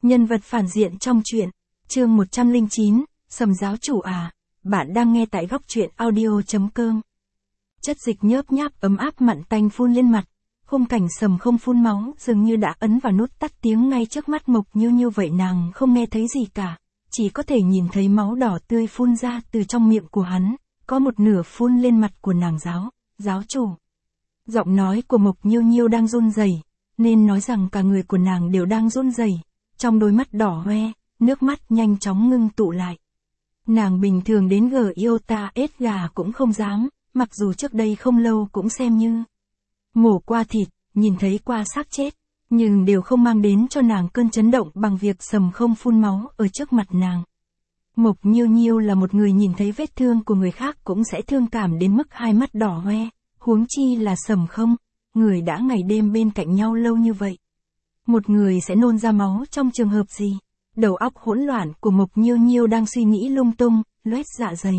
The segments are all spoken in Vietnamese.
Nhân vật phản diện trong truyện, chương 109, Sầm giáo chủ à, bạn đang nghe tại góc truyện audio.com. Chất dịch nhớp nháp ấm áp mặn tanh phun lên mặt, khung cảnh Sầm không phun máu dường như đã ấn vào nút tắt tiếng ngay trước mắt Mộc Như vậy, nàng không nghe thấy gì cả, chỉ có thể nhìn thấy máu đỏ tươi phun ra từ trong miệng của hắn, có một nửa phun lên mặt của nàng giáo chủ. Giọng nói của Mộc Như đang run rẩy, nên nói rằng cả người của nàng đều đang run rẩy, trong đôi mắt đỏ hoe, nước mắt nhanh chóng ngưng tụ lại. Nàng bình thường đến Giota Edgar cũng không dám, mặc dù trước đây không lâu cũng xem như mổ qua thịt, nhìn thấy qua xác chết, nhưng đều không mang đến cho nàng cơn chấn động bằng việc Sầm không phun máu ở trước mặt nàng. Mộc Như là một người nhìn thấy vết thương của người khác cũng sẽ thương cảm đến mức hai mắt đỏ hoe, huống chi là Sầm không, người đã ngày đêm bên cạnh nhau lâu như vậy. Một người sẽ nôn ra máu trong trường hợp gì? Đầu óc hỗn loạn của Mộc Như đang suy nghĩ lung tung, loét dạ dày,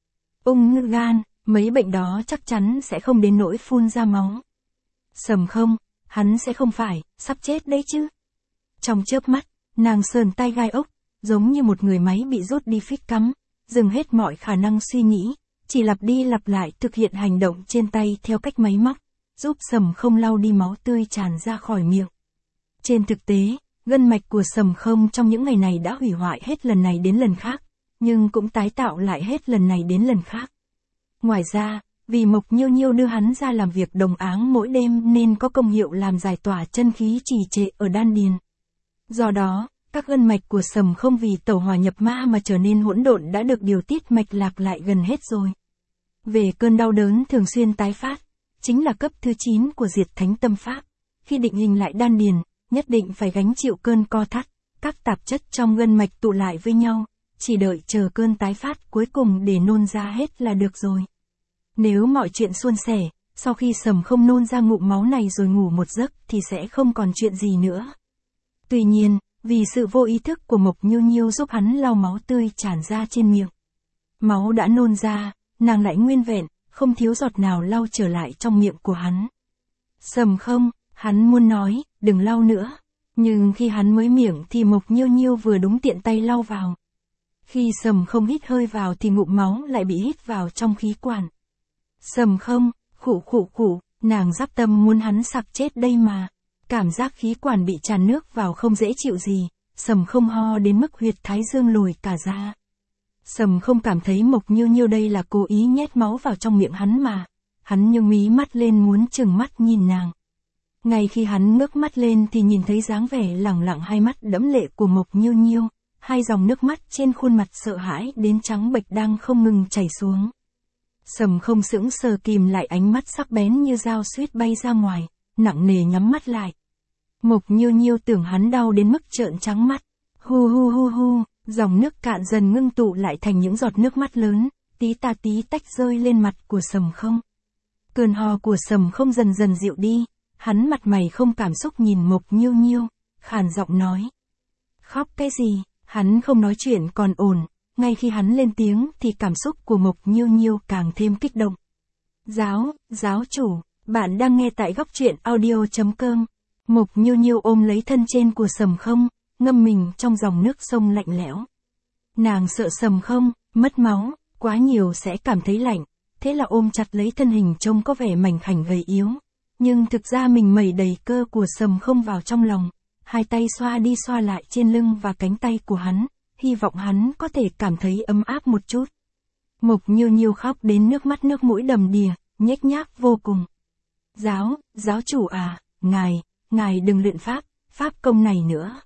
ung gan, mấy bệnh đó chắc chắn sẽ không đến nỗi phun ra máu. Sầm không, hắn sẽ không phải sắp chết đấy chứ? Trong chớp mắt, nàng sờn tay gai ốc, giống như một người máy bị rút đi phích cắm, dừng hết mọi khả năng suy nghĩ, chỉ lặp đi lặp lại thực hiện hành động trên tay theo cách máy móc, giúp Sầm không lau đi máu tươi tràn ra khỏi miệng. Trên thực tế, gân mạch của Sầm không trong những ngày này đã hủy hoại hết lần này đến lần khác, nhưng cũng tái tạo lại hết lần này đến lần khác. Ngoài ra, vì Mộc Như đưa hắn ra làm việc đồng áng mỗi đêm nên có công hiệu làm giải tỏa chân khí trì trệ ở đan điền. Do đó, các gân mạch của Sầm không vì tẩu hỏa nhập ma mà trở nên hỗn độn đã được điều tiết mạch lạc lại gần hết rồi. Về cơn đau đớn thường xuyên tái phát, chính là cấp thứ 9 của Diệt Thánh Tâm Pháp. Khi định hình lại đan điền, nhất định phải gánh chịu cơn co thắt, các tạp chất trong gân mạch tụ lại với nhau, chỉ đợi chờ cơn tái phát cuối cùng để nôn ra hết là được rồi. Nếu mọi chuyện suôn sẻ, sau khi Sầm không nôn ra ngụm máu này rồi ngủ một giấc thì sẽ không còn chuyện gì nữa. Tuy nhiên, vì sự vô ý thức của Mộc Như giúp hắn lau máu tươi tràn ra trên miệng. Máu đã nôn ra, nàng lại nguyên vẹn, không thiếu giọt nào lau trở lại trong miệng của hắn. Sầm không, hắn muốn nói, đừng lau nữa. Nhưng khi hắn mới miệng thì Mộc Như vừa đúng tiện tay lau vào. Khi Sầm không hít hơi vào thì ngụm máu lại bị hít vào trong khí quản. Sầm không, khụ, nàng giáp tâm muốn hắn sặc chết đây mà. Cảm giác khí quản bị tràn nước vào không dễ chịu gì, Sầm không ho đến mức huyệt thái dương lồi cả ra. Sầm không cảm thấy Mộc Như đây là cố ý nhét máu vào trong miệng hắn mà. Hắn nhướng mí mắt lên muốn trừng mắt nhìn nàng. Ngay khi hắn ngước mắt lên thì nhìn thấy dáng vẻ lẳng lặng hai mắt đẫm lệ của Mộc Như, hai dòng nước mắt trên khuôn mặt sợ hãi đến trắng bệch đang không ngừng chảy xuống. Sầm không sững sờ kìm lại ánh mắt sắc bén như dao suýt bay ra ngoài, nặng nề nhắm mắt lại. Mộc Như tưởng hắn đau đến mức trợn trắng mắt. Hu, dòng nước cạn dần ngưng tụ lại thành những giọt nước mắt lớn, tí ta tí tách rơi lên mặt của Sầm không. Cơn ho của Sầm không dần dần dịu đi, hắn mặt mày không cảm xúc nhìn Mộc Như, khàn giọng nói. Khóc cái gì, hắn không nói chuyện còn ổn, ngay khi hắn lên tiếng thì cảm xúc của Mộc Như càng thêm kích động. Giáo chủ, bạn đang nghe tại góc truyện audio.com. Mộc Như ôm lấy thân trên của Sầm không, ngâm mình trong dòng nước sông lạnh lẽo. Nàng sợ Sầm không mất máu quá nhiều sẽ cảm thấy lạnh, thế là ôm chặt lấy thân hình trông có vẻ mảnh khảnh gầy yếu, nhưng thực ra mình mẩy đầy cơ của Sầm không vào trong lòng, hai tay xoa đi xoa lại trên lưng và cánh tay của hắn, hy vọng hắn có thể cảm thấy ấm áp một chút. Mộc Như khóc đến nước mắt nước mũi đầm đìa, nhếch nhác vô cùng. Giáo chủ à, ngài đừng luyện pháp công này nữa.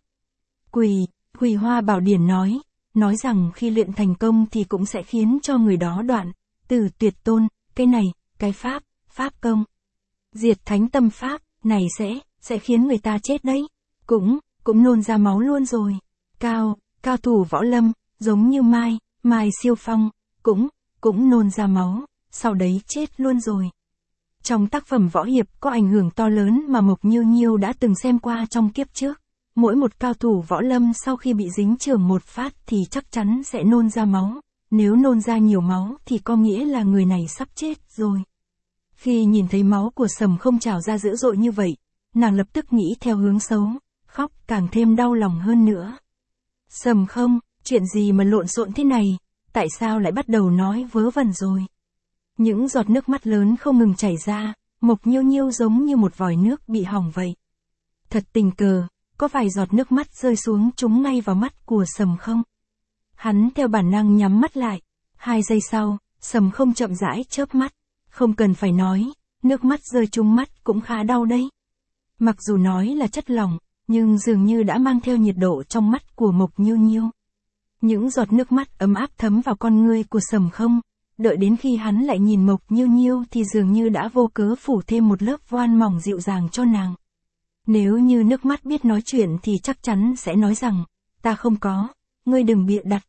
Quỳ Hoa Bảo Điển nói rằng khi luyện thành công thì cũng sẽ khiến cho người đó đoạn từ tuyệt tôn, cái pháp công. Diệt Thánh Tâm Pháp này sẽ khiến người ta chết đấy. Cũng nôn ra máu luôn rồi. Cao thủ võ lâm, giống như Mai Siêu Phong, cũng nôn ra máu, sau đấy chết luôn rồi. Trong tác phẩm võ hiệp có ảnh hưởng to lớn mà Mộc Như đã từng xem qua trong kiếp trước. Mỗi một cao thủ võ lâm sau khi bị dính chưởng một phát thì chắc chắn sẽ nôn ra máu. Nếu nôn ra nhiều máu thì có nghĩa là người này sắp chết rồi. Khi nhìn thấy máu của Sầm không trào ra dữ dội như vậy, nàng lập tức nghĩ theo hướng xấu. khóc càng thêm đau lòng hơn nữa. Sầm Không, chuyện gì mà lộn xộn thế này, tại sao lại bắt đầu nói vớ vẩn rồi? Những giọt nước mắt lớn không ngừng chảy ra, Mộc Nhiêu Nhiêu giống như một vòi nước bị hỏng vậy. Thật tình cờ, có vài giọt nước mắt rơi xuống trúng ngay vào mắt của Sầm Không. Hắn theo bản năng nhắm mắt lại. 2 giây sau, Sầm Không chậm rãi chớp mắt. Không cần phải nói, nước mắt rơi trúng mắt cũng khá đau đấy. Mặc dù nói là chất lỏng, nhưng dường như đã mang theo nhiệt độ trong mắt của Mộc Nhiêu Nhiêu. Những giọt nước mắt ấm áp thấm vào con ngươi của Sầm Không. Đợi đến khi hắn lại nhìn Mộc Nhiêu Nhiêu thì dường như đã vô cớ phủ thêm một lớp voan mỏng dịu dàng cho nàng. Nếu như nước mắt biết nói chuyện thì chắc chắn sẽ nói rằng, ta không có, ngươi đừng bịa đặt.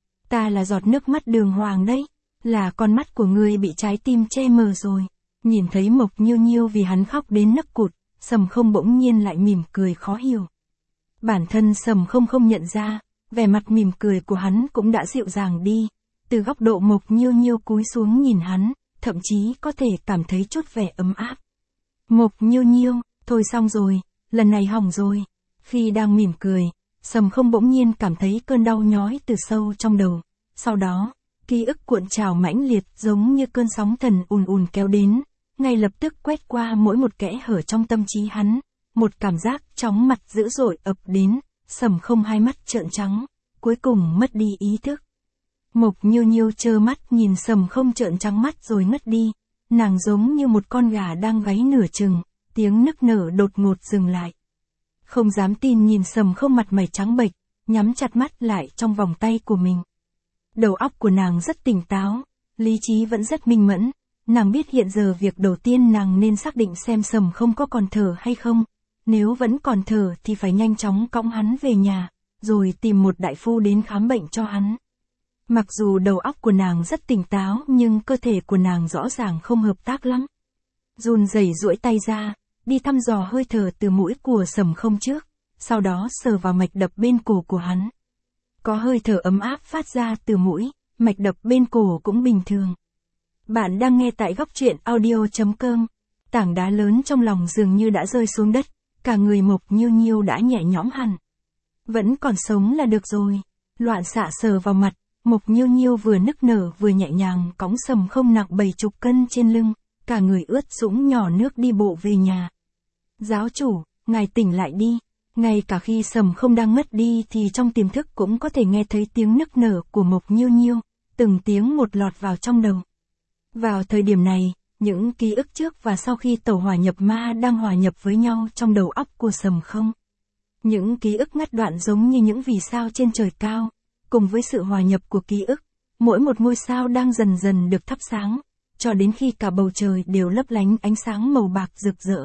Ta là giọt nước mắt đường hoàng đấy, là con mắt của ngươi bị trái tim che mờ rồi. Nhìn thấy Mộc Nhiêu Nhiêu vì hắn khóc đến nấc cụt, Sầm Không bỗng nhiên lại mỉm cười khó hiểu. Bản thân Sầm Không không nhận ra, vẻ mặt mỉm cười của hắn cũng đã dịu dàng đi. Từ góc độ Mộc Nhiêu Nhiêu cúi xuống nhìn hắn, thậm chí có thể cảm thấy chút vẻ ấm áp. Mộc Nhiêu Nhiêu, thôi xong rồi, lần này hỏng rồi. Khi đang mỉm cười, Sầm Không bỗng nhiên cảm thấy cơn đau nhói từ sâu trong đầu. Sau đó, ký ức cuộn trào mãnh liệt giống như cơn sóng thần ùn ùn kéo đến, ngay lập tức quét qua mỗi một kẽ hở trong tâm trí hắn. Một cảm giác chóng mặt dữ dội ập đến, Sầm Không hai mắt trợn trắng, cuối cùng mất đi ý thức. Mộc Nhiêu Nhiêu trơ mắt nhìn Sầm Không trợn trắng mắt rồi ngất đi. Nàng giống như một con gà đang gáy nửa chừng, tiếng nức nở đột ngột dừng lại. Không dám tin nhìn Sầm Không mặt mày trắng bệch, nhắm chặt mắt lại trong vòng tay của mình. Đầu óc của nàng rất tỉnh táo, lý trí vẫn rất minh mẫn. Nàng biết hiện giờ việc đầu tiên nàng nên xác định xem Sầm Không có còn thở hay không. Nếu vẫn còn thở thì phải nhanh chóng cõng hắn về nhà, rồi tìm một đại phu đến khám bệnh cho hắn. Mặc dù đầu óc của nàng rất tỉnh táo nhưng cơ thể của nàng rõ ràng không hợp tác lắm. Run rẩy duỗi tay ra, đi thăm dò hơi thở từ mũi của Sầm Không trước, sau đó sờ vào mạch đập bên cổ của hắn. Có hơi thở ấm áp phát ra từ mũi, mạch đập bên cổ cũng bình thường. Bạn đang nghe tại góc truyện audio.com. Tảng đá lớn trong lòng dường như đã rơi xuống đất, cả người Mộc Nhiêu Nhiêu đã nhẹ nhõm hẳn. Vẫn còn sống là được rồi. Loạn xạ sờ vào mặt, Mộc Nhiêu Nhiêu vừa nức nở vừa nhẹ nhàng cõng Sầm Không nặng 70 cân trên lưng, cả người ướt sũng nhỏ nước đi bộ về nhà. Giáo chủ, ngài tỉnh lại đi. Ngay cả khi Sầm Không đang ngất đi thì trong tiềm thức cũng có thể nghe thấy tiếng nức nở của Mộc Nhiêu Nhiêu, từng tiếng một lọt vào trong đầu. Vào thời điểm này, những ký ức trước và sau khi tẩu hỏa nhập ma đang hòa nhập với nhau trong đầu óc của Sầm Không. Những ký ức ngắt đoạn giống như những vì sao trên trời cao, cùng với sự hòa nhập của ký ức, mỗi một ngôi sao đang dần dần được thắp sáng, cho đến khi cả bầu trời đều lấp lánh ánh sáng màu bạc rực rỡ.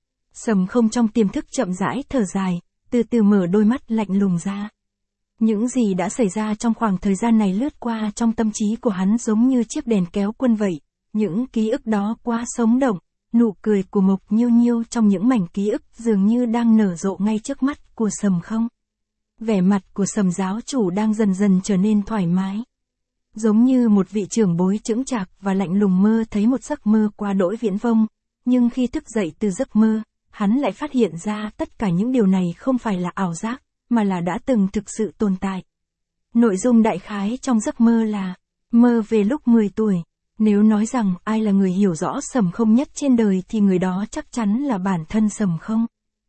Sầm Không trong tiềm thức chậm rãi thở dài, từ từ mở đôi mắt lạnh lùng ra. Những gì đã xảy ra trong khoảng thời gian này lướt qua trong tâm trí của hắn giống như chiếc đèn kéo quân vậy. Những ký ức đó quá sống động, nụ cười của Mộc Nhiêu Nhiêu trong những mảnh ký ức dường như đang nở rộ ngay trước mắt của Sầm Không. Vẻ mặt của Sầm giáo chủ đang dần dần trở nên thoải mái. Giống như một vị trưởng bối chững chạc và lạnh lùng mơ thấy một giấc mơ quá đỗi viễn vông, nhưng khi thức dậy từ giấc mơ, hắn lại phát hiện ra tất cả những điều này không phải là ảo giác, mà là đã từng thực sự tồn tại. Nội dung đại khái trong giấc mơ là, mơ về lúc 10 tuổi. Nếu nói rằng ai là người hiểu rõ Sầm Không nhất trên đời thì người đó chắc chắn là bản thân Sầm Không.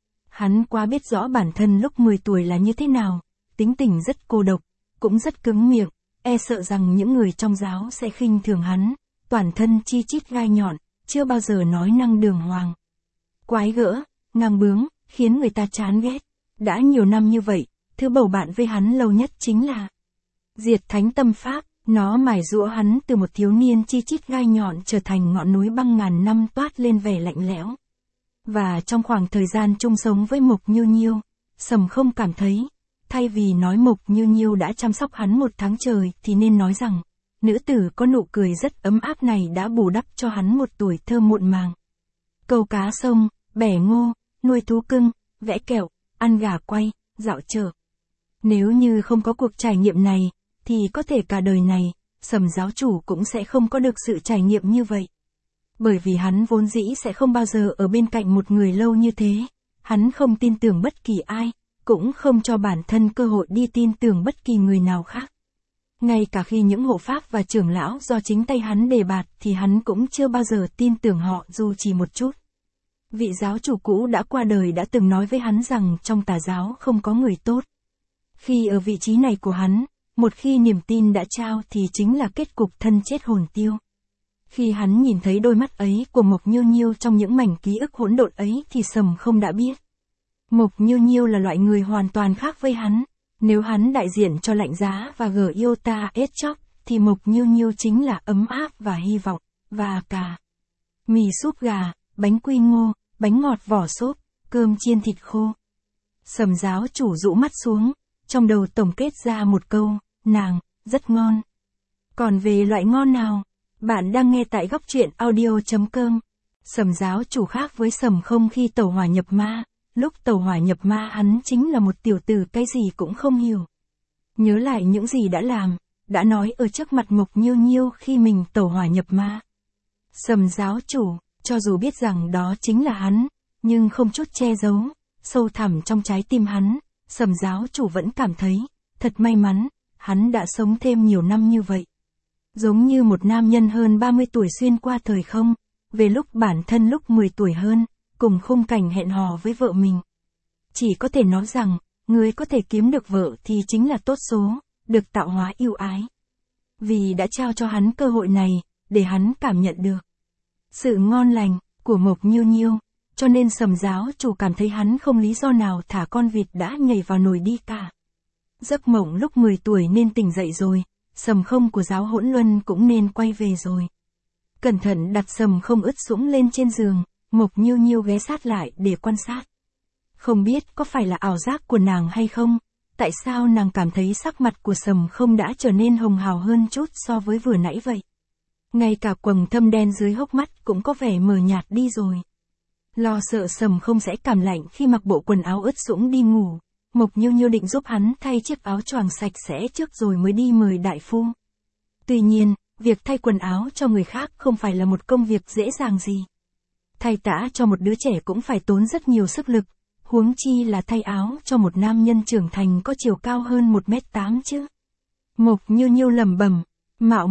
Hắn quá biết rõ bản thân lúc 10 tuổi là như thế nào, tính tình rất cô độc, cũng rất cứng miệng, e sợ rằng những người trong giáo sẽ khinh thường hắn, toàn thân chi chít gai nhọn, chưa bao giờ nói năng đường hoàng. Quái gỡ, ngang bướng, khiến người ta chán ghét. Đã nhiều năm như vậy, thứ bầu bạn với hắn lâu nhất chính là Diệt Thánh Tâm Pháp. Nó mài giũa hắn từ một thiếu niên chi chít gai nhọn trở thành ngọn núi băng ngàn năm toát lên vẻ lạnh lẽo. Và trong khoảng thời gian chung sống với Mộc Nhiêu Nhiêu, Sầm Không cảm thấy, thay vì nói Mộc Nhiêu Nhiêu đã chăm sóc hắn 1 tháng trời thì nên nói rằng, nữ tử có nụ cười rất ấm áp này đã bù đắp cho hắn một tuổi thơ muộn màng. Câu cá sông, bẻ ngô, nuôi thú cưng, vẽ kẹo, ăn gà quay, dạo chợ. Nếu như không có cuộc trải nghiệm này, thì có thể cả đời này, Sầm giáo chủ cũng sẽ không có được sự trải nghiệm như vậy. Bởi vì hắn vốn dĩ sẽ không bao giờ ở bên cạnh một người lâu như thế. Hắn không tin tưởng bất kỳ ai, cũng không cho bản thân cơ hội đi tin tưởng bất kỳ người nào khác. Ngay cả khi những hộ pháp và trưởng lão do chính tay hắn đề bạt thì hắn cũng chưa bao giờ tin tưởng họ dù chỉ một chút. Vị giáo chủ cũ đã qua đời đã từng nói với hắn rằng trong tà giáo không có người tốt. Khi ở vị trí này của hắn, một khi niềm tin đã trao thì chính là kết cục thân chết hồn tiêu. Khi hắn nhìn thấy đôi mắt ấy của Mộc Nhiêu Nhiêu trong những mảnh ký ức hỗn độn ấy thì Sầm Không đã biết. Mộc Nhiêu Nhiêu là loại người hoàn toàn khác với hắn. Nếu hắn đại diện cho Lạnh Giá và Gyota Edchok, thì Mộc Nhiêu Nhiêu chính là ấm áp và hy vọng, và cả mì súp gà, bánh quy ngô, bánh ngọt vỏ xốp, cơm chiên thịt khô. Sầm giáo chủ rũ mắt xuống, trong đầu tổng kết ra một câu, nàng, rất ngon. Còn về loại ngon nào? Bạn đang nghe tại góc truyện audio.com. Sầm giáo chủ khác với Sầm Không khi tẩu hỏa nhập ma. Lúc tẩu hỏa nhập ma hắn chính là một tiểu tử cái gì cũng không hiểu. Nhớ lại những gì đã làm, đã nói ở trước mặt Mộc Nhiêu Nhiêu khi mình tẩu hỏa nhập ma. Sầm giáo chủ, cho dù biết rằng đó chính là hắn, nhưng không chút che giấu, sâu thẳm trong trái tim hắn, Sầm giáo chủ vẫn cảm thấy, thật may mắn, hắn đã sống thêm nhiều năm như vậy. Giống như một nam nhân hơn 30 tuổi xuyên qua thời không, về lúc bản thân lúc 10 tuổi hơn, cùng khung cảnh hẹn hò với vợ mình. Chỉ có thể nói rằng, người có thể kiếm được vợ thì chính là tốt số, được tạo hóa yêu ái. Vì đã trao cho hắn cơ hội này, để hắn cảm nhận được sự ngon lành của Mộc Nhiêu Nhiêu, cho nên Sầm giáo chủ cảm thấy hắn không lý do nào thả con vịt đã nhảy vào nồi đi cả. Giấc mộng lúc 10 tuổi nên tỉnh dậy rồi, Sầm Không của giáo Hỗn Luân cũng nên quay về rồi. Cẩn thận đặt Sầm Không ướt sũng lên trên giường, Mộc Nhiêu Nhiêu ghé sát lại để quan sát. Không biết có phải là ảo giác của nàng hay không, tại sao nàng cảm thấy sắc mặt của Sầm Không đã trở nên hồng hào hơn chút so với vừa nãy vậy. Ngay cả quầng thâm đen dưới hốc mắt cũng có vẻ mờ nhạt đi rồi. Lo sợ Sầm Không sẽ cảm lạnh khi mặc bộ quần áo ướt sũng đi ngủ, Mộc Nhiêu Nhiêu định giúp hắn thay chiếc áo choàng sạch sẽ trước rồi mới đi mời đại phu. Tuy nhiên, việc thay quần áo cho người khác không phải là một công việc dễ dàng gì. Thay tã cho một đứa trẻ cũng phải tốn rất nhiều sức lực, huống chi là thay áo cho một nam nhân trưởng thành có chiều cao hơn 1m8 chứ. Mộc Nhiêu Nhiêu lẩm bẩm, mạo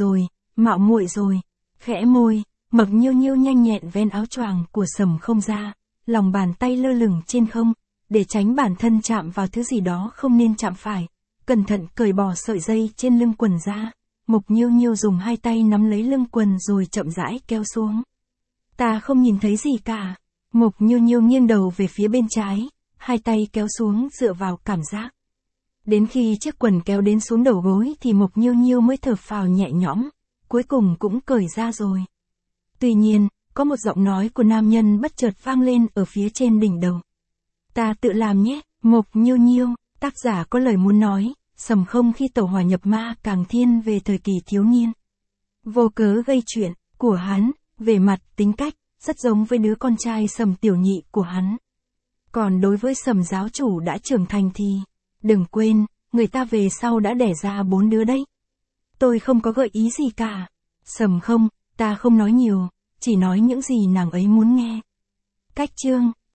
muội rồi, khẽ môi, Mộc Nhiêu Nhiêu nhanh nhẹn ven áo choàng của Sầm Không ra, lòng bàn tay lơ lửng trên không, để tránh bản thân chạm vào thứ gì đó không nên chạm phải, cẩn thận cởi bỏ sợi dây trên lưng quần ra. Mộc Nhiêu Nhiêu dùng hai tay nắm lấy lưng quần rồi chậm rãi kéo xuống. Ta không nhìn thấy gì cả. Mộc Nhiêu Nhiêu nghiêng đầu về phía bên trái, hai tay kéo xuống dựa vào cảm giác. Đến khi chiếc quần kéo đến xuống đầu gối thì Mộc Nhiêu Nhiêu mới thở phào nhẹ nhõm, cuối cùng cũng cởi ra rồi. Tuy nhiên, có một giọng nói của nam nhân bất chợt vang lên ở phía trên đỉnh đầu. Ta tự làm nhé, Mộc Nhiêu Nhiêu, tác giả có lời muốn nói, Sầm Không khi tẩu hỏa nhập ma càng thiên về thời kỳ thiếu niên. Vô cớ gây chuyện, của hắn, về mặt tính cách, rất giống với đứa con trai Sầm tiểu nhị của hắn. Còn đối với Sầm giáo chủ đã trưởng thành thì, đừng quên, người ta về sau đã đẻ ra 4 đứa đấy. Tôi không có gợi ý gì cả. Sầm Không, ta không nói nhiều, chỉ nói những gì nàng ấy muốn nghe. Cách chương